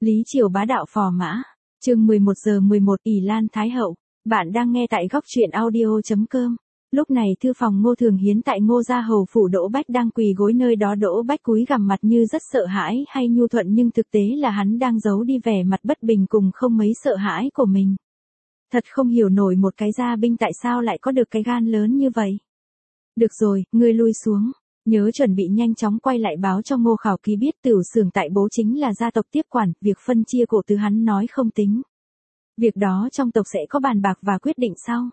Lý Triều bá đạo phò mã. Chương 11 giờ 11 ỷ Lan Thái Hậu. Bạn đang nghe tại góc truyện audio.com. Lúc này thư phòng Ngô Thường Hiến tại Ngô gia hầu phủ Đỗ Bách đang quỳ gối nơi đó. Đỗ Bách cúi gằm mặt như rất sợ hãi hay nhu thuận, nhưng thực tế là hắn đang giấu đi vẻ mặt bất bình cùng không mấy sợ hãi của mình. Thật không hiểu nổi một cái gia binh tại sao lại có được cái gan lớn như vậy. Được rồi, ngươi lui xuống. Nhớ chuẩn bị nhanh chóng quay lại báo cho Ngô Khảo Ký biết Tửu Xưởng tại Bố chính là gia tộc tiếp quản, việc phân chia cổ tứ hắn nói không tính. Việc đó trong tộc sẽ có bàn bạc và quyết định sau.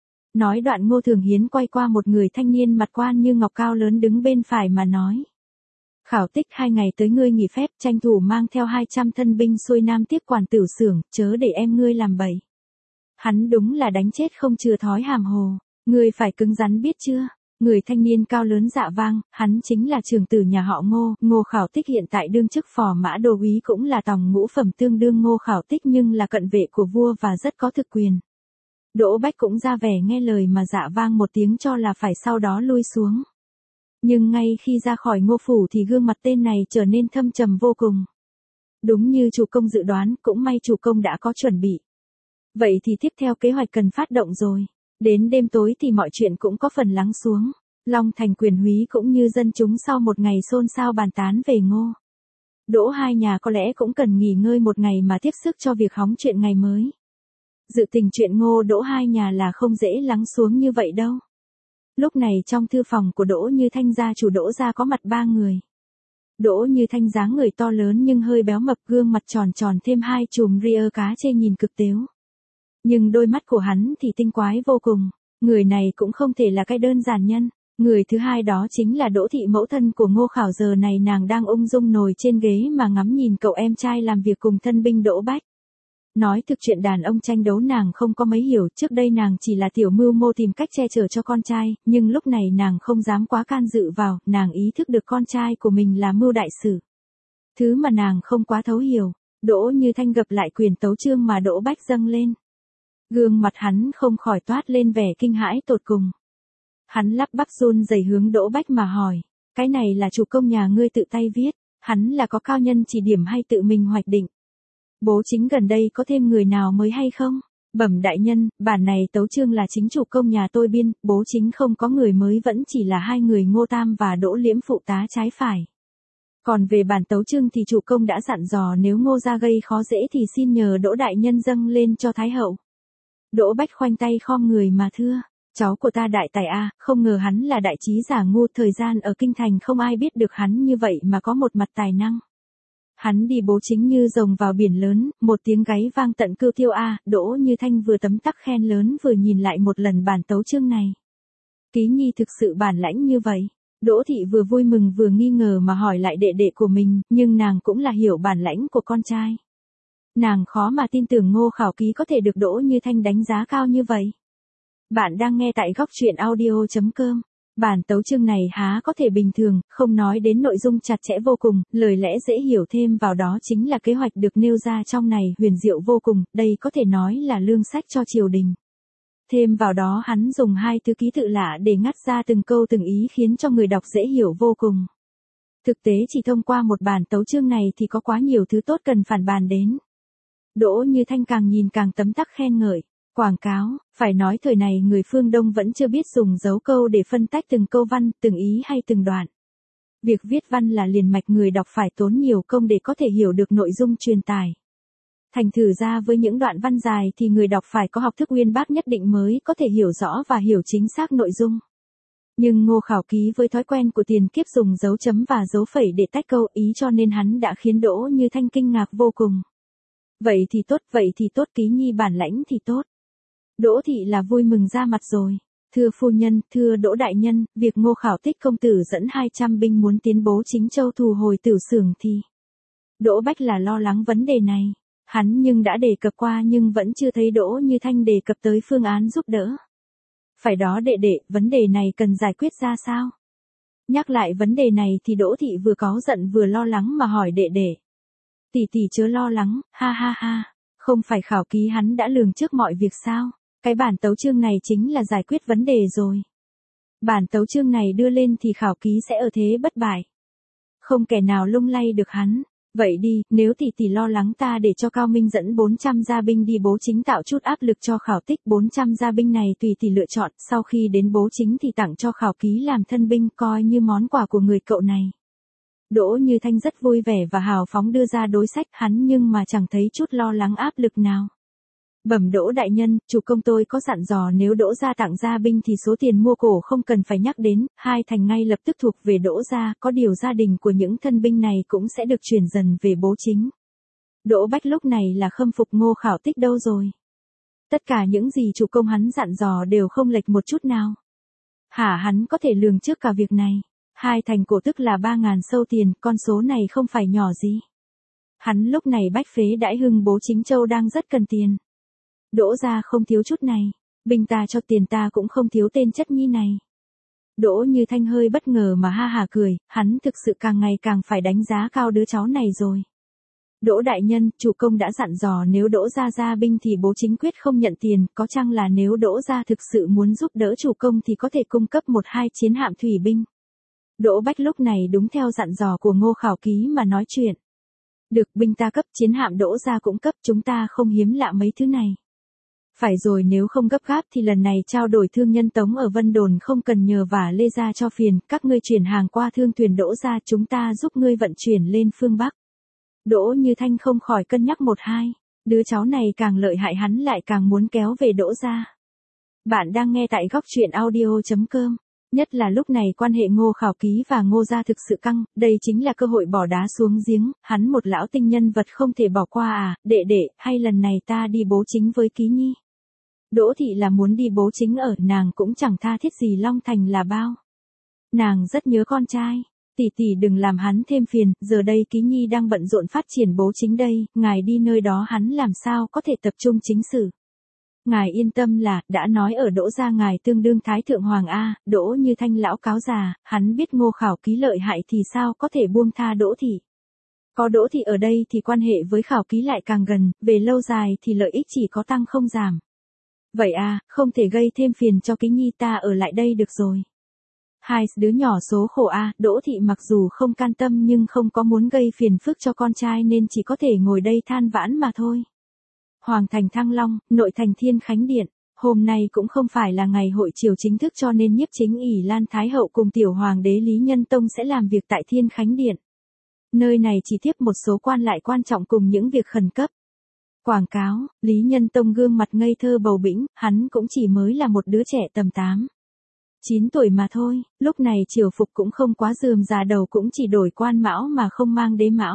Nói đoạn Ngô Thường Hiến quay qua một người thanh niên mặt quan như ngọc cao lớn đứng bên phải mà nói. Khảo Tích, 2 ngày tới ngươi nghỉ phép, tranh thủ mang theo 200 thân binh xuôi nam tiếp quản Tửu Xưởng, chớ để em ngươi làm bậy. Hắn đúng là đánh chết không chừa thói hàm hồ, ngươi phải cứng rắn biết chưa? Người thanh niên cao lớn dạ vang, hắn chính là trưởng tử nhà họ Ngô. Ngô Khảo Tích hiện tại đương chức phò mã đô úy, cũng là tòng ngũ phẩm tương đương Ngô Khảo Tích, nhưng là cận vệ của vua và rất có thực quyền. Đỗ Bách cũng ra vẻ nghe lời mà dạ vang một tiếng cho là phải, sau đó lui xuống. Nhưng ngay khi ra khỏi Ngô phủ thì gương mặt tên này trở nên thâm trầm vô cùng. Đúng như chủ công dự đoán, cũng may chủ công đã có chuẩn bị. Vậy thì tiếp theo kế hoạch cần phát động rồi. Đến đêm tối thì mọi chuyện cũng có phần lắng xuống. Long Thành quyền húy cũng như dân chúng sau một ngày xôn xao bàn tán về Ngô Đỗ hai nhà có lẽ cũng cần nghỉ ngơi một ngày mà tiếp sức cho việc hóng chuyện ngày mới. Dự tình chuyện Ngô Đỗ hai nhà là không dễ lắng xuống như vậy đâu. Lúc này trong thư phòng của Đỗ Như Thanh gia chủ Đỗ gia có mặt 3 người. Đỗ Như Thanh dáng người to lớn nhưng hơi béo mập, gương mặt tròn tròn thêm 2 chùm ria cá chê nhìn cực tếu. Nhưng đôi mắt của hắn thì tinh quái vô cùng. Người này cũng không thể là cái đơn giản nhân. Người thứ hai đó chính là Đỗ thị, mẫu thân của Ngô Khảo. Giờ này nàng đang ung dung ngồi trên ghế mà ngắm nhìn cậu em trai làm việc cùng thân binh Đỗ Bách. Nói thực, chuyện đàn ông tranh đấu nàng không có mấy hiểu. Trước đây nàng chỉ là tiểu mưu mô tìm cách che chở cho con trai, nhưng lúc này nàng không dám quá can dự vào. Nàng ý thức được con trai của mình là mưu đại sử. Thứ mà nàng không quá thấu hiểu. Đỗ Như Thanh gập lại quyền tấu chương mà Đỗ Bách dâng lên. Gương mặt hắn không khỏi toát lên vẻ kinh hãi tột cùng. Hắn lắp bắp run rẩy hướng Đỗ Bách mà hỏi, cái này là chủ công nhà ngươi tự tay viết, hắn là có cao nhân chỉ điểm hay tự mình hoạch định? Bố chính gần đây có thêm người nào mới hay không? Bẩm đại nhân, bản này tấu chương là chính chủ công nhà tôi biên, bố chính không có người mới, vẫn chỉ là 2 người Ngô Tam và Đỗ Liễm phụ tá trái phải. Còn về bản tấu chương thì chủ công đã dặn dò nếu Ngô gia gây khó dễ thì xin nhờ Đỗ đại nhân dâng lên cho Thái hậu. Đỗ Bách khoanh tay khom người mà thưa, cháu của ta đại tài a, không ngờ hắn là đại trí giả ngu, thời gian ở kinh thành không ai biết được hắn như vậy mà có một mặt tài năng. Hắn đi bố chính như rồng vào biển lớn, một tiếng gáy vang tận cưu tiêu a. Đỗ Như Thanh vừa tấm tắc khen lớn vừa nhìn lại một lần bản tấu chương này. Ký nhi thực sự bản lãnh như vậy. Đỗ thị vừa vui mừng vừa nghi ngờ mà hỏi lại đệ đệ của mình, nhưng nàng cũng là hiểu bản lãnh của con trai. Nàng khó mà tin tưởng Ngô Khảo Ký có thể được Đỗ Như Thanh đánh giá cao như vậy. Bạn đang nghe tại góc truyện audio.com. Bản tấu chương này há có thể bình thường, không nói đến nội dung chặt chẽ vô cùng, lời lẽ dễ hiểu thêm vào đó chính là kế hoạch được nêu ra trong này huyền diệu vô cùng, đây có thể nói là lương sách cho triều đình. Thêm vào đó hắn dùng 2 thứ ký tự lạ để ngắt ra từng câu từng ý khiến cho người đọc dễ hiểu vô cùng. Thực tế chỉ thông qua một bản tấu chương này thì có quá nhiều thứ tốt cần phản bàn đến. Đỗ Như Thanh càng nhìn càng tấm tắc khen ngợi. Quảng cáo, phải nói thời này người phương Đông vẫn chưa biết dùng dấu câu để phân tách từng câu văn, từng ý hay từng đoạn. Việc viết văn là liền mạch, người đọc phải tốn nhiều công để có thể hiểu được nội dung truyền tải. Thành thử ra với những đoạn văn dài thì người đọc phải có học thức uyên bác nhất định mới có thể hiểu rõ và hiểu chính xác nội dung. Nhưng Ngô Khảo Ký với thói quen của tiền kiếp dùng dấu chấm và dấu phẩy để tách câu ý, cho nên hắn đã khiến Đỗ Như Thanh kinh ngạc vô cùng. Vậy thì tốt, Ký nhi bản lãnh thì tốt. Đỗ thị là vui mừng ra mặt rồi. Thưa phu nhân, thưa Đỗ đại nhân, việc Ngô Khảo Tích công tử dẫn 200 binh muốn tiến Bố Chính Châu thu hồi Tửu Xưởng thì... Đỗ Bách là lo lắng vấn đề này. Hắn nhưng đã đề cập qua nhưng vẫn chưa thấy Đỗ Như Thanh đề cập tới phương án giúp đỡ. Phải đó đệ đệ, vấn đề này cần giải quyết ra sao? Nhắc lại vấn đề này thì Đỗ thị vừa cáu giận vừa lo lắng mà hỏi đệ đệ. Tỷ tỷ chớ lo lắng, ha ha ha, không phải Khảo Ký hắn đã lường trước mọi việc sao? Cái bản tấu chương này chính là giải quyết vấn đề rồi. Bản tấu chương này đưa lên thì Khảo Ký sẽ ở thế bất bại. Không kẻ nào lung lay được hắn. Vậy đi, nếu tỷ lo lắng ta để cho Cao Minh dẫn 400 gia binh đi bố chính tạo chút áp lực cho Khảo Tích, 400 gia binh này tùy tỷ lựa chọn, sau khi đến bố chính thì tặng cho Khảo Ký làm thân binh, coi như món quà của người cậu này. Đỗ Như Thanh rất vui vẻ và hào phóng đưa ra đối sách hắn, nhưng mà chẳng thấy chút lo lắng áp lực nào. Bẩm Đỗ đại nhân, chủ công tôi có dặn dò nếu Đỗ gia tặng gia binh thì số tiền mua cổ không cần phải nhắc đến, hai thành ngay lập tức thuộc về Đỗ gia, có điều gia đình của những thân binh này cũng sẽ được chuyển dần về bố chính. Đỗ Bách lúc này là khâm phục Ngô Khảo Tích đâu rồi. Tất cả những gì chủ công hắn dặn dò đều không lệch một chút nào. Hả, hắn có thể lường trước cả việc này. Hai thành cổ tức là 3.000 sâu tiền, con số này không phải nhỏ gì. Hắn lúc này bách phế đãi hưng bố chính châu đang rất cần tiền. Đỗ gia không thiếu chút này, binh ta cho tiền ta cũng không thiếu tên chất nhi này. Đỗ Như Thanh hơi bất ngờ mà ha hả cười, hắn thực sự càng ngày càng phải đánh giá cao đứa cháu này rồi. Đỗ đại nhân, chủ công đã dặn dò nếu Đỗ gia ra binh thì bố chính quyết không nhận tiền, có chăng là nếu Đỗ gia thực sự muốn giúp đỡ chủ công thì có thể cung cấp 1-2 chiến hạm thủy binh. Đỗ Bách lúc này đúng theo dặn dò của Ngô Khảo Ký mà nói chuyện. Được, binh ta cấp, chiến hạm Đỗ gia cũng cấp, chúng ta không hiếm lạ mấy thứ này. Phải rồi, nếu không gấp gáp thì lần này trao đổi thương nhân Tống ở Vân Đồn không cần nhờ vả Lê gia cho phiền, các ngươi chuyển hàng qua thương thuyền Đỗ gia, chúng ta giúp ngươi vận chuyển lên phương Bắc. Đỗ Như Thanh không khỏi cân nhắc 1-2, đứa cháu này càng lợi hại hắn lại càng muốn kéo về Đỗ gia. Bạn đang nghe tại góc truyện audio.com. Nhất là lúc này quan hệ Ngô Khảo Ký và Ngô gia thực sự căng, đây chính là cơ hội bỏ đá xuống giếng, hắn một lão tinh nhân vật không thể bỏ qua à, đệ, hay lần này ta đi bố chính với Ký nhi. Đỗ thị là muốn đi bố chính ở, nàng cũng chẳng tha thiết gì Long Thành là bao. Nàng rất nhớ con trai, tỷ đừng làm hắn thêm phiền, giờ đây Ký nhi đang bận rộn phát triển bố chính đây, ngài đi nơi đó hắn làm sao có thể tập trung chính sự. Ngài yên tâm là, đã nói ở Đỗ gia ngài tương đương Thái Thượng Hoàng A, Đỗ Như Thanh lão cáo già, hắn biết Ngô Khảo Ký lợi hại thì sao có thể buông tha Đỗ thị. Có Đỗ thị ở đây thì quan hệ với Khảo Ký lại càng gần, về lâu dài thì lợi ích chỉ có tăng không giảm. Vậy à, không thể gây thêm phiền cho Ký nhi, ta ở lại đây được rồi. Hai đứa nhỏ số khổ a, Đỗ thị mặc dù không can tâm nhưng không có muốn gây phiền phức cho con trai nên chỉ có thể ngồi đây than vãn mà thôi. Hoàng thành Thăng Long, nội thành Thiên Khánh Điện, hôm nay cũng không phải là ngày hội triều chính thức cho nên nhiếp chính ỷ Lan Thái Hậu cùng tiểu hoàng đế Lý Nhân Tông sẽ làm việc tại Thiên Khánh Điện. Nơi này chỉ tiếp một số quan lại quan trọng cùng những việc khẩn cấp. Quảng cáo, Lý Nhân Tông gương mặt ngây thơ bầu bĩnh, hắn cũng chỉ mới là một đứa trẻ tầm 8-9 tuổi mà thôi, lúc này triều phục cũng không quá rườm rà, đầu cũng chỉ đổi quan mão mà không mang đế mão.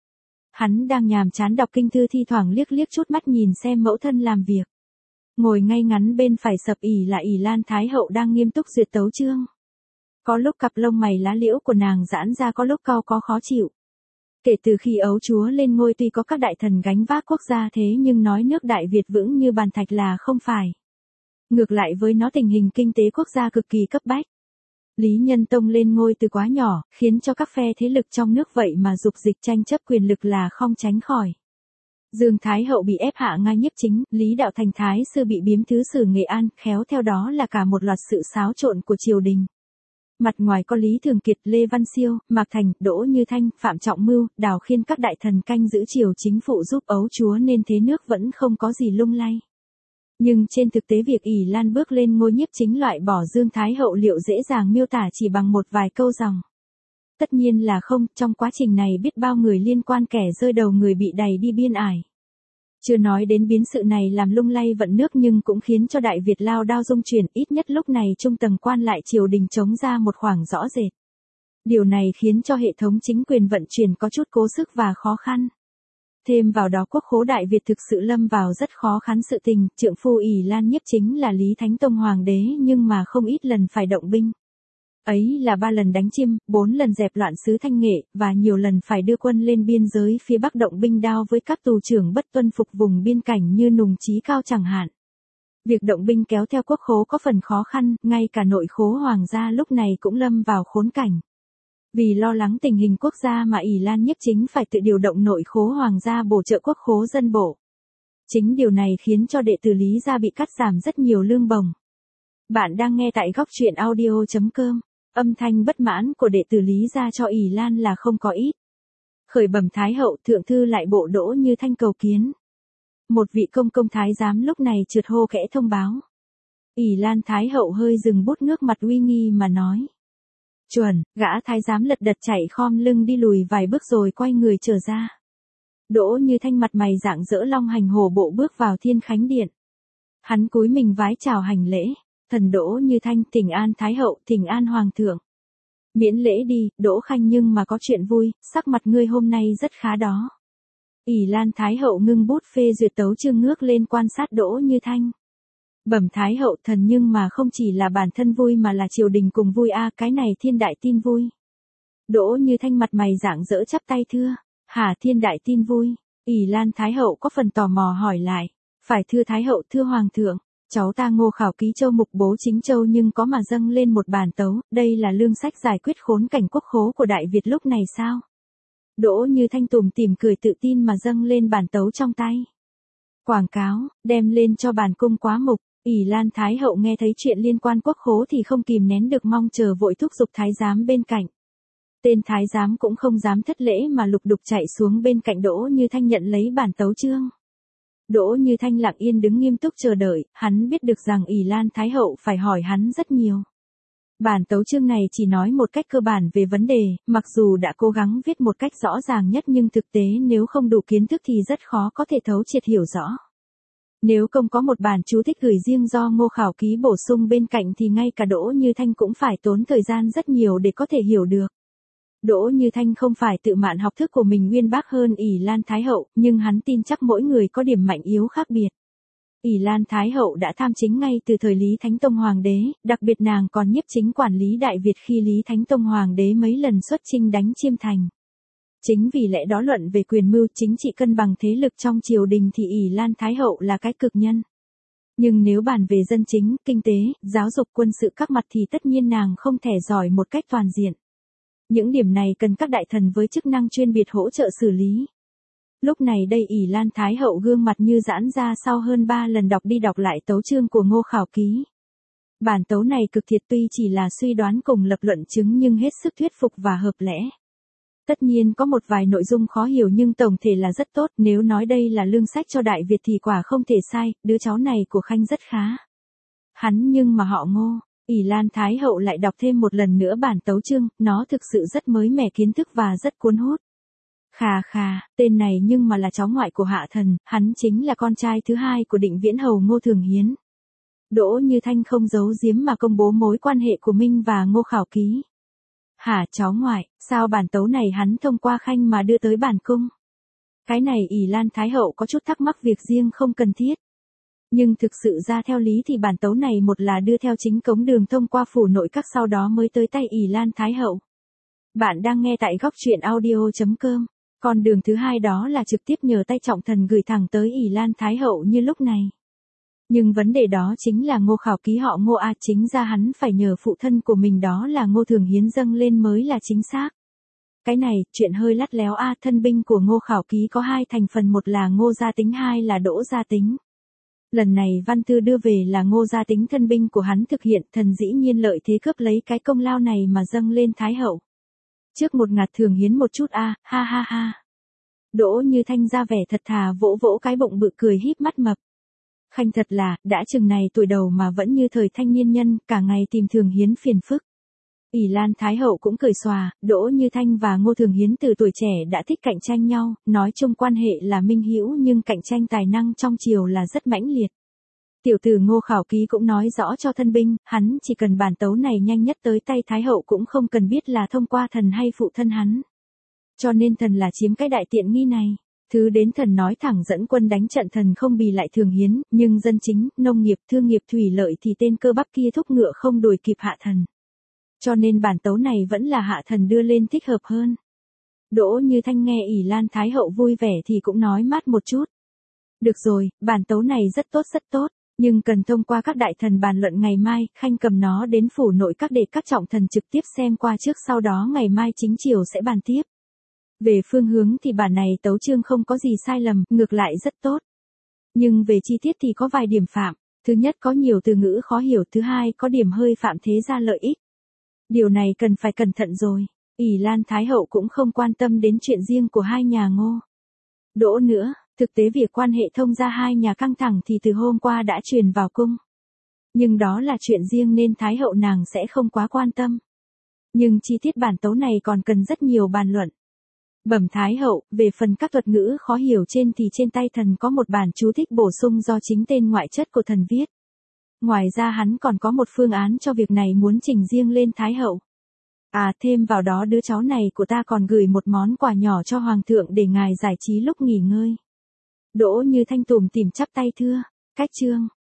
Hắn đang nhàm chán đọc kinh thư, thi thoảng liếc chút mắt nhìn xem mẫu thân làm việc. Ngồi ngay ngắn bên phải sập ỉ là ỷ Lan Thái Hậu đang nghiêm túc duyệt tấu chương. Có lúc cặp lông mày lá liễu của nàng giãn ra, có lúc cau có khó chịu. Kể từ khi ấu chúa lên ngôi tuy có các đại thần gánh vác quốc gia thế nhưng nói nước Đại Việt vững như bàn thạch là không phải. Ngược lại với nó tình hình kinh tế quốc gia cực kỳ cấp bách. Lý Nhân Tông lên ngôi từ quá nhỏ, khiến cho các phe thế lực trong nước vậy mà dục dịch tranh chấp quyền lực là không tránh khỏi. Dương Thái Hậu bị ép hạ ngai nhiếp chính, Lý Đạo Thành Thái sư bị biếm thứ sử Nghệ An, khéo theo đó là cả một loạt sự xáo trộn của triều đình. Mặt ngoài có Lý Thường Kiệt, Lê Văn Siêu, Mạc Thành, Đỗ Như Thanh, Phạm Trọng Mưu, Đào Khiên các đại thần canh giữ triều chính phụ giúp ấu chúa nên thế nước vẫn không có gì lung lay. Nhưng trên thực tế việc ỷ Lan bước lên ngôi nhiếp chính loại bỏ Dương Thái Hậu liệu dễ dàng miêu tả chỉ bằng một vài câu dòng? Tất nhiên là không, trong quá trình này biết bao người liên quan, kẻ rơi đầu người bị đày đi biên ải. Chưa nói đến biến sự này làm lung lay vận nước nhưng cũng khiến cho Đại Việt lao đao rung chuyển, ít nhất lúc này trung tầng quan lại triều đình chống ra một khoảng rõ rệt. Điều này khiến cho hệ thống chính quyền vận chuyển có chút cố sức và khó khăn. Thêm vào đó quốc khố Đại Việt thực sự lâm vào rất khó khăn sự tình, trượng phu ỷ Lan nhiếp chính là Lý Thánh Tông Hoàng đế nhưng mà không ít lần phải động binh. Ấy là 3 lần đánh Chiêm, 4 lần dẹp loạn xứ Thanh Nghệ, và nhiều lần phải đưa quân lên biên giới phía Bắc động binh đao với các tù trưởng bất tuân phục vùng biên cảnh như Nùng Chí Cao chẳng hạn. Việc động binh kéo theo quốc khố có phần khó khăn, ngay cả nội khố hoàng gia lúc này cũng lâm vào khốn cảnh. Vì lo lắng tình hình quốc gia mà ỷ Lan nhiếp chính phải tự điều động nội khố hoàng gia bổ trợ quốc khố dân bộ. Chính điều này khiến cho đệ tử Lý gia bị cắt giảm rất nhiều lương bổng. Bạn đang nghe tại góc truyện audio.com. Âm thanh bất mãn của đệ tử Lý gia cho ỷ Lan là không có ít. Khởi bẩm Thái hậu, thượng thư lại bộ Đỗ Như Thanh cầu kiến. Một vị công công thái giám lúc này trượt hô khẽ thông báo. ỷ Lan Thái hậu hơi dừng bút ngước mặt uy nghi mà nói. Chuẩn, gã thái giám lật đật chạy khom lưng đi lùi vài bước rồi quay người trở ra. Đỗ Như Thanh mặt mày rạng rỡ long hành hổ bộ bước vào Thiên Khánh Điện. Hắn cúi mình vái chào hành lễ. Thần Đỗ Như Thanh, thỉnh an Thái hậu, thỉnh an Hoàng thượng. Miễn lễ đi, Đỗ Khanh, nhưng mà có chuyện vui, sắc mặt ngươi hôm nay rất khá đó. ỷ Lan Thái hậu ngưng bút phê duyệt tấu chương ngước lên quan sát Đỗ Như Thanh. Bẩm Thái hậu, thần nhưng mà không chỉ là bản thân vui mà là triều đình cùng vui a, cái này thiên đại tin vui. Đỗ Như Thanh mặt mày rạng rỡ chắp tay thưa. Hả, thiên đại tin vui? ỷ Lan Thái hậu có phần tò mò hỏi lại. Phải thưa Thái hậu, thưa Hoàng thượng. Cháu ta Ngô Khảo Ký Châu mục bố chính châu nhưng có mà dâng lên một bản tấu, đây là lương sách giải quyết khốn cảnh quốc khố của Đại Việt lúc này sao? Đỗ Như Thanh tủm tỉm cười tự tin mà dâng lên bản tấu trong tay. Quảng cáo, đem lên cho bản cung quá mục. ỷ Lan Thái hậu nghe thấy chuyện liên quan quốc khố thì không kìm nén được mong chờ vội thúc giục thái giám bên cạnh. Tên thái giám cũng không dám thất lễ mà lục đục chạy xuống bên cạnh Đỗ Như Thanh nhận lấy bản tấu chương. Đỗ Như Thanh lặng yên đứng nghiêm túc chờ đợi, hắn biết được rằng ỷ Lan Thái hậu phải hỏi hắn rất nhiều. Bản tấu chương này chỉ nói một cách cơ bản về vấn đề, mặc dù đã cố gắng viết một cách rõ ràng nhất nhưng thực tế nếu không đủ kiến thức thì rất khó có thể thấu triệt hiểu rõ. Nếu không có một bản chú thích gửi riêng do Ngô Khảo Ký bổ sung bên cạnh thì ngay cả Đỗ Như Thanh cũng phải tốn thời gian rất nhiều để có thể hiểu được. Đỗ Như Thanh không phải tự mạn học thức của mình uyên bác hơn ỷ Lan Thái hậu, nhưng hắn tin chắc mỗi người có điểm mạnh yếu khác biệt. ỷ Lan Thái hậu đã tham chính ngay từ thời Lý Thánh Tông Hoàng đế, đặc biệt nàng còn nhiếp chính quản lý Đại Việt khi Lý Thánh Tông Hoàng đế mấy lần xuất chinh đánh Chiêm Thành. Chính vì lẽ đó luận về quyền mưu chính trị cân bằng thế lực trong triều đình thì ỷ Lan Thái hậu là cái cực nhân. Nhưng nếu bàn về dân chính, kinh tế, giáo dục, quân sự các mặt thì tất nhiên nàng không thể giỏi một cách toàn diện. Những điểm này cần các đại thần với chức năng chuyên biệt hỗ trợ xử lý. Lúc này đây ỷ Lan Thái hậu gương mặt như giãn ra sau hơn 3 lần đọc đi đọc lại tấu chương của Ngô Khảo Ký. Bản tấu này cực thiệt tuy chỉ là suy đoán cùng lập luận chứng nhưng hết sức thuyết phục và hợp lẽ. Tất nhiên có một vài nội dung khó hiểu nhưng tổng thể là rất tốt, nếu nói đây là lương sách cho Đại Việt thì quả không thể sai, đứa cháu này của Khanh rất khá. Hắn nhưng mà họ Ngô. ỷ Lan Thái hậu lại đọc thêm một lần nữa bản tấu chương, nó thực sự rất mới mẻ kiến thức và rất cuốn hút. Khà, tên này nhưng mà là cháu ngoại của Hạ Thần, hắn chính là con trai thứ hai của Định Viễn Hầu Ngô Thường Hiến. Đỗ Như Thanh không giấu giếm mà công bố mối quan hệ của Minh và Ngô Khảo Ký. Hả, cháu ngoại, sao bản tấu này hắn thông qua Khanh mà đưa tới bản cung? Cái này ỷ Lan Thái hậu có chút thắc mắc việc riêng không cần thiết. Nhưng thực sự ra theo lý thì bản tấu này một là đưa theo chính cống đường thông qua phủ nội các sau đó mới tới tay ỷ Lan Thái hậu. Bạn đang nghe tại góc truyện audio.com. Còn đường thứ hai đó là trực tiếp nhờ tay trọng thần gửi thẳng tới ỷ Lan Thái hậu như lúc này. Nhưng vấn đề đó chính là Ngô Khảo Ký họ Ngô a, chính ra hắn phải nhờ phụ thân của mình đó là Ngô Thường Hiến dâng lên mới là chính xác. Cái này, chuyện hơi lắt léo a, thân binh của Ngô Khảo Ký có hai thành phần, một là Ngô Gia Tính, hai là Đỗ Gia Tính. Lần này văn thư đưa về là Ngô Gia Tính thân binh của hắn thực hiện, thần dĩ nhiên lợi thế cướp lấy cái công lao này mà dâng lên Thái hậu. Trước một ngạt Thường Hiến một chút a, ha ha ha. Đỗ Như Thanh ra vẻ thật thà vỗ vỗ cái bụng bự cười híp mắt mập. Khanh thật là, đã chừng này tuổi đầu mà vẫn như thời thanh niên nhân, cả ngày tìm Thường Hiến phiền phức. ỷ Lan Thái hậu cũng cười xòa, Đỗ Như Thanh và Ngô Thường Hiến từ tuổi trẻ đã thích cạnh tranh nhau, nói chung quan hệ là minh hữu nhưng cạnh tranh tài năng trong triều là rất mãnh liệt. Tiểu tử Ngô Khảo Ký cũng nói rõ cho thân binh, hắn chỉ cần bản tấu này nhanh nhất tới tay Thái hậu cũng không cần biết là thông qua thần hay phụ thân hắn. Cho nên thần là chiếm cái đại tiện nghi này. Thứ đến thần nói thẳng dẫn quân đánh trận thần không bì lại Thường Hiến, nhưng dân chính, nông nghiệp, thương nghiệp, thủy lợi thì tên cơ bắp kia thúc ngựa không đuổi kịp Hạ Thần. Cho nên bản tấu này vẫn là Hạ Thần đưa lên thích hợp hơn. Đỗ Như Thanh nghe ỷ Lan Thái hậu vui vẻ thì cũng nói mát một chút. Được rồi, bản tấu này rất tốt, nhưng cần thông qua các đại thần bàn luận ngày mai, Khanh cầm nó đến phủ nội các để các trọng thần trực tiếp xem qua trước, sau đó ngày mai chính triều sẽ bàn tiếp. Về phương hướng thì bản này tấu chương không có gì sai lầm, ngược lại rất tốt. Nhưng về chi tiết thì có vài điểm phạm. Thứ nhất có nhiều từ ngữ khó hiểu, thứ hai có điểm hơi phạm thế gia lợi ích. Điều này cần phải cẩn thận rồi. ỷ Lan Thái Hậu cũng không quan tâm đến chuyện riêng của hai nhà Ngô Đỗ nữa, thực tế việc quan hệ thông gia hai nhà căng thẳng thì từ hôm qua đã truyền vào cung. Nhưng đó là chuyện riêng nên Thái Hậu nàng sẽ không quá quan tâm. Nhưng chi tiết bản tấu này còn cần rất nhiều bàn luận. Bẩm Thái Hậu, về phần các thuật ngữ khó hiểu trên thì trên tay thần có một bản chú thích bổ sung do chính tên ngoại chất của thần viết. Ngoài ra hắn còn có một phương án cho việc này muốn trình riêng lên Thái Hậu. À, thêm vào đó đứa cháu này của ta còn gửi một món quà nhỏ cho Hoàng thượng để ngài giải trí lúc nghỉ ngơi. Đỗ Như Thanh tủm tỉm chắp tay thưa, cách chương.